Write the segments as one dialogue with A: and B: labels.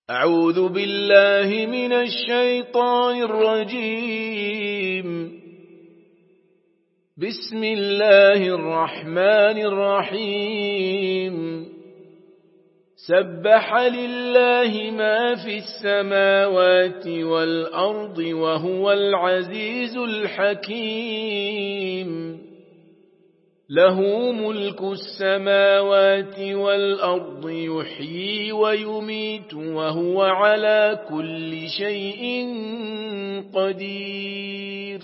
A: أعوذ بالله من الشيطان الرجيم. بسم الله الرحمن الرحيم. سبح لله ما في السماوات والأرض وهو العزيز الحكيم. له ملك السماوات والأرض يحيي ويميت وهو على كل شيء قدير.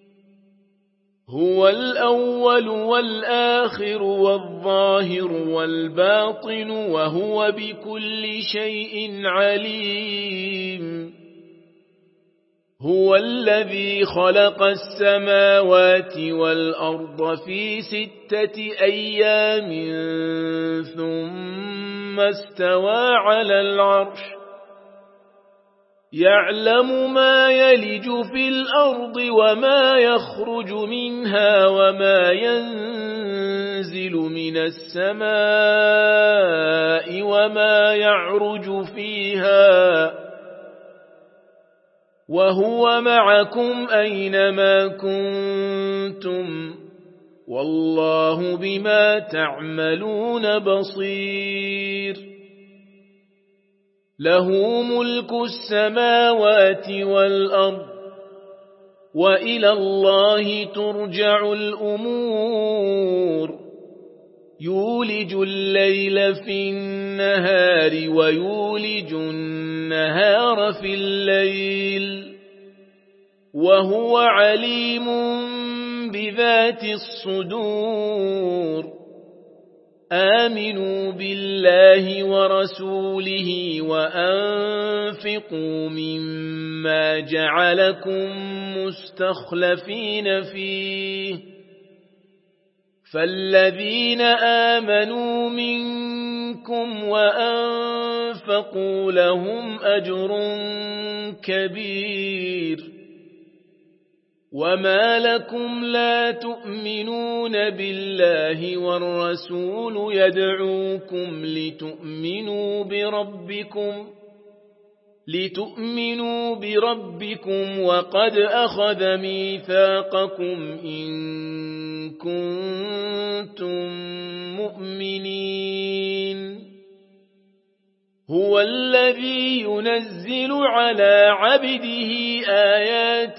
A: هو الأول والآخر والظاهر والباطن وهو بكل شيء عليم. هو الذي خلق السماوات والأرض في 6 أيام ثم استوى على العرش يعلم ما يلج في الأرض وما يخرج منها وما ينزل من السماء وما يعرج فيها وهو معكم أينما كنتم والله بما تعملون بصير. له ملك السماوات والأرض وإلى الله ترجع الأمور. يولج الليل في النهار ويولج النهار في الليل وهو عليم بذات الصدور. آمنوا بالله ورسوله وأنفقوا مما جعلكم مستخلفين فيه فالذين آمنوا منكم وأنفقوا لهم أجر كبير. وما لكم لا تؤمنون بالله والرسول يدعوكم لتؤمنوا بربكم وقد أخذ ميثاقكم إن كنتم مؤمنين. هو الذي ينزل على عبده آيات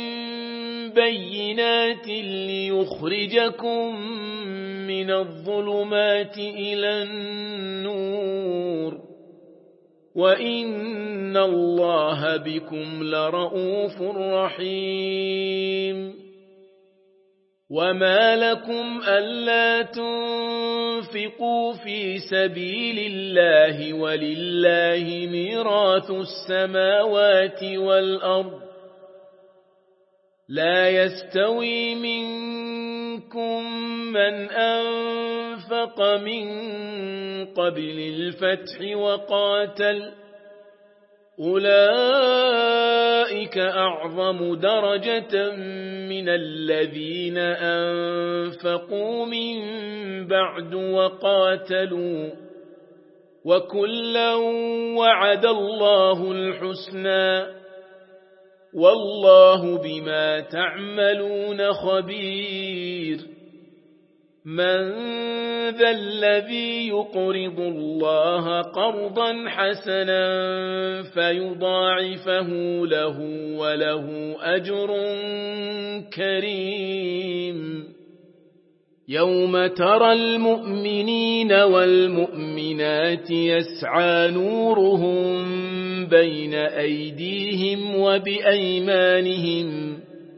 A: بينات ليخرجكم من الظلمات إلى النور وإن الله بكم لرؤوف رحيم. وما لكم ألا تنفقوا في سبيل الله ولله ميراث السماوات والأرض لا يستوي منكم من أنفق من قبل الفتح وقاتل أولئك أعظم درجة من الذين أنفقوا من بعد وقاتلوا وكلا وعد الله الحسنى والله بما تعملون خبير. من ذا الذي يقرض الله قرضا حسنا فيضاعفه له وله أجر كريم. يوم ترى المؤمنين والمؤمنات يسعى نورهم بين أيديهم وبأيمانهم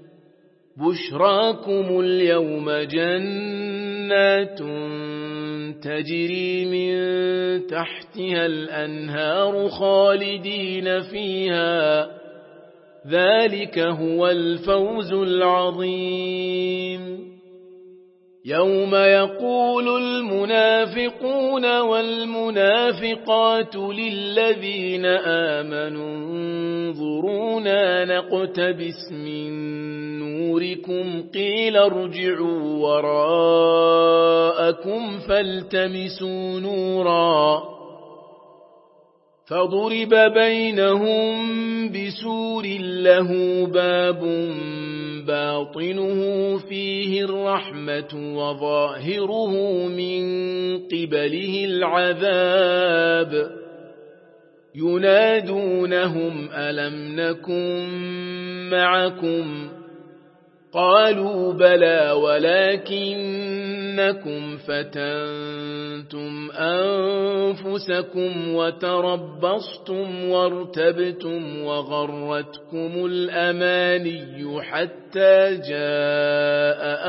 A: بشراكم اليوم جنات تجري من تحتها الأنهار خالدين فيها ذلك هو الفوز العظيم. يوم يقول المنافقون والمنافقات للذين آمنوا انظرونا نقتبس من نوركم قيل ارجعوا وراءكم فالتمسوا نورا فضرب بينهم بسور له باب باطنه فيه الرحمة وظاهره من قبله العذاب ينادونهم ألم نكن معكم قالوا بلى ولكنكم فتنتم أنفسكم وتربصتم وارتبتم وغرتكم الأماني حتى جاء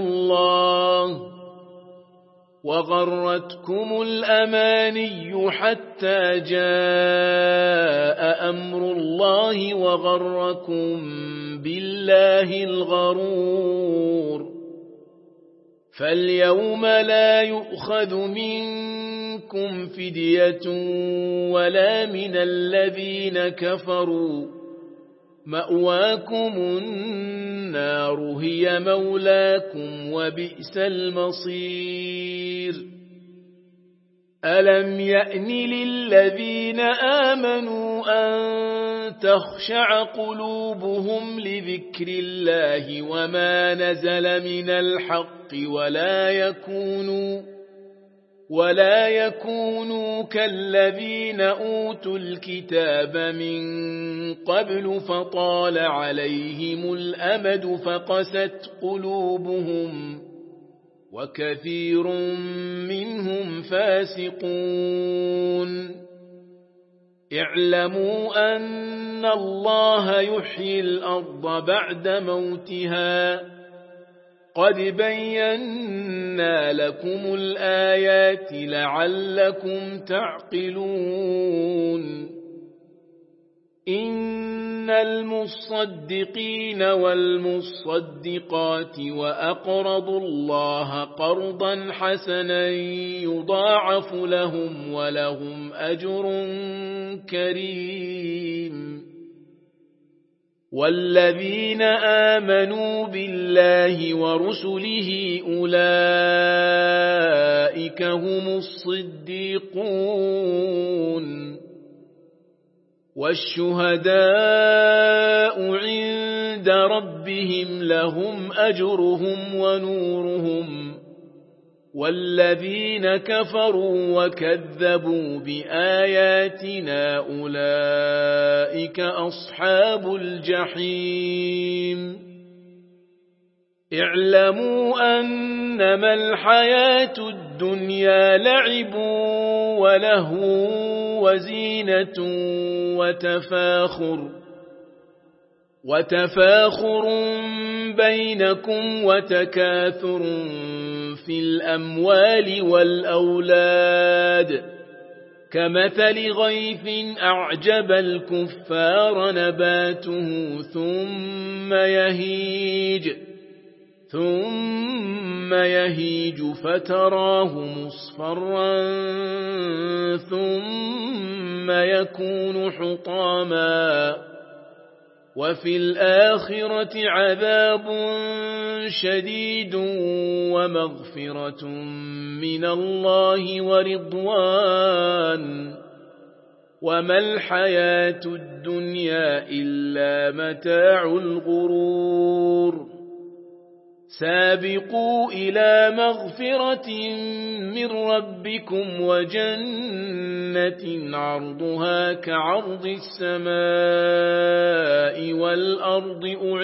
A: أمر الله وغركم بالله الغرور فاليوم لا يؤخذ منكم فدية ولا من الذين كفروا مأواكم النار هي مولاكم وبئس المصير ألم يأن للذين آمنوا أن تخشع قلوبهم لذكر الله وما نزل من الحق ولا يكونوا كالذين أوتوا الكتاب من قبل فطال عليهم الأمد فقست قلوبهم وكثير منهم فاسقون اعلموا أن الله يحيي الأرض بعد موتها قد بينا لكم الآيات لعلكم تعقلون إن المصدقين والمصدقات وأقرضوا الله قرضا حسنا يضاعف لهم ولهم أجر كريم والذين آمنوا بالله ورسله أولئك هم الصديقون والشهداء عند ربهم لهم أجرهم ونورهم والذين كفروا وكذبوا بآياتنا أولئك أصحاب الجحيم اعلموا أنما الحياة الدنيا لعب ولهو وزينة وتفاخر بينكم وتكاثر في الأموال والأولاد كمثل غيث أعجب الكفار نباته ثم يهيج فتراه مصفرا ثم يكون حطاما وفي الآخرة عذاب شديد ومغفرة من الله ورضوان وما الحياة الدنيا إلا متاع الغرور سابقوا إلى مغفرة من ربكم وجنة عرضها كعرض السماء والأرض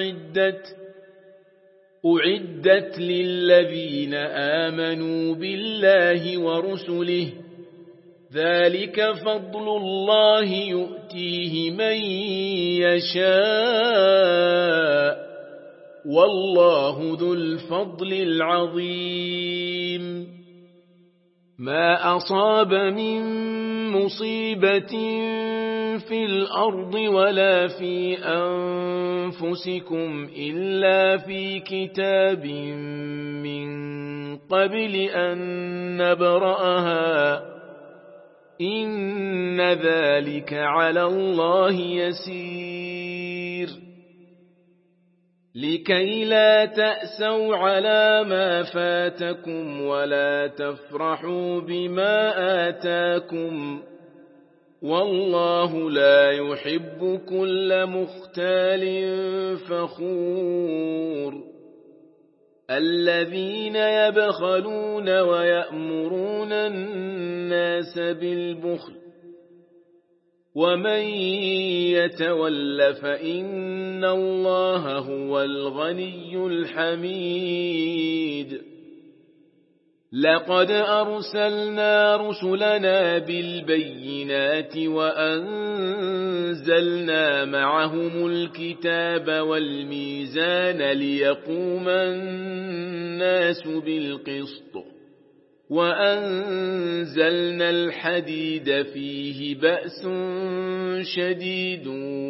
A: أعدت للذين آمنوا بالله ورسله ذلك فضل الله يؤتيه من يشاء والله ذو الفضل العظيم ما أصاب من مصيبة في الأرض ولا في أنفسكم إلا في كتاب من قبل أن نبرأها إن ذلك على الله يسير لكي لا تأسوا على ما فاتكم ولا تفرحوا بما آتاكم والله لا يحب كل مختال فخور الذين يبخلون ويأمرون الناس بالبخل ومن يتول فإن الله هو الغني الحميد لقد أرسلنا رسلنا بالبينات وأنزلنا معهم الكتاب والميزان ليقوم الناس بالقسط وأنزلنا الحديد فيه بأس شديد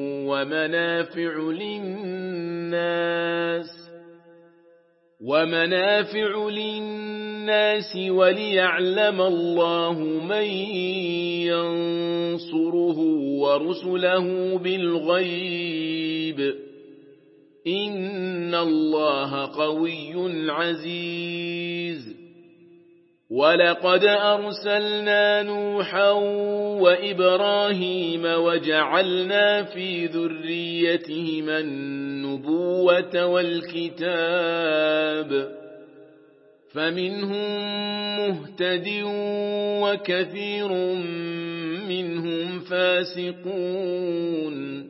A: ومنافع للناس وليعلم الله من ينصره ورسله بالغيب إن الله قوي عزيز ولقد أرسلنا نوحا وإبراهيم وجعلنا في ذريتهما النبوة والكتاب فمنهم مهتد وكثير منهم فاسقون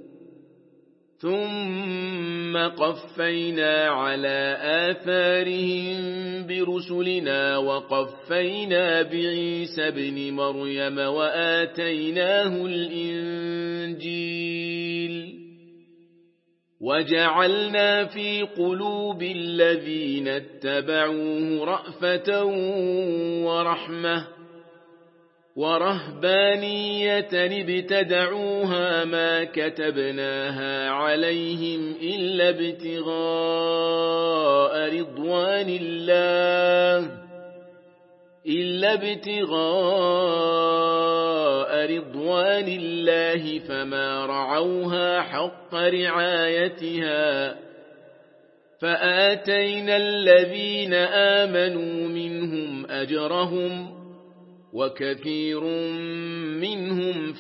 A: ثم قفينا على آثارهم برسلنا وقفينا بعيسى ابن مريم وآتيناه الإنجيل وجعلنا في قلوب الذين اتبعوه رأفة ورحمة ورهبانية ابتدعوها ما كتبناها عليهم إلا ابتغاء رضوان الله فما رعوها حق رعايتها فآتينا الذين آمنوا منهم أجرهم وكثير منهم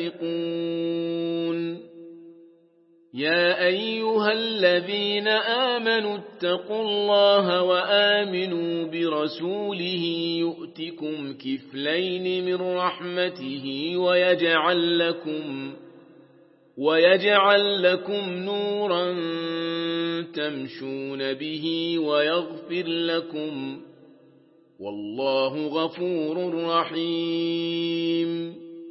A: فاسقون يا أيها الذين آمنوا اتقوا الله وآمنوا برسوله يؤتكم كفلين من رحمته ويجعل لكم نورا تمشون به ويغفر لكم والله غفور رحيم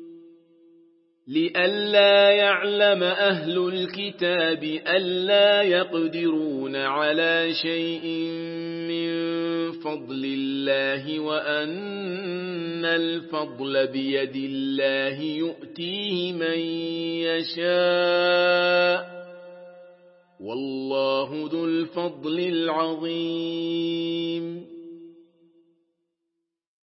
A: لئلا يعلم أهل الكتاب ألا يقدرون على شيء من فضل الله وأن الفضل بيد الله يؤتيه من يشاء والله ذو الفضل العظيم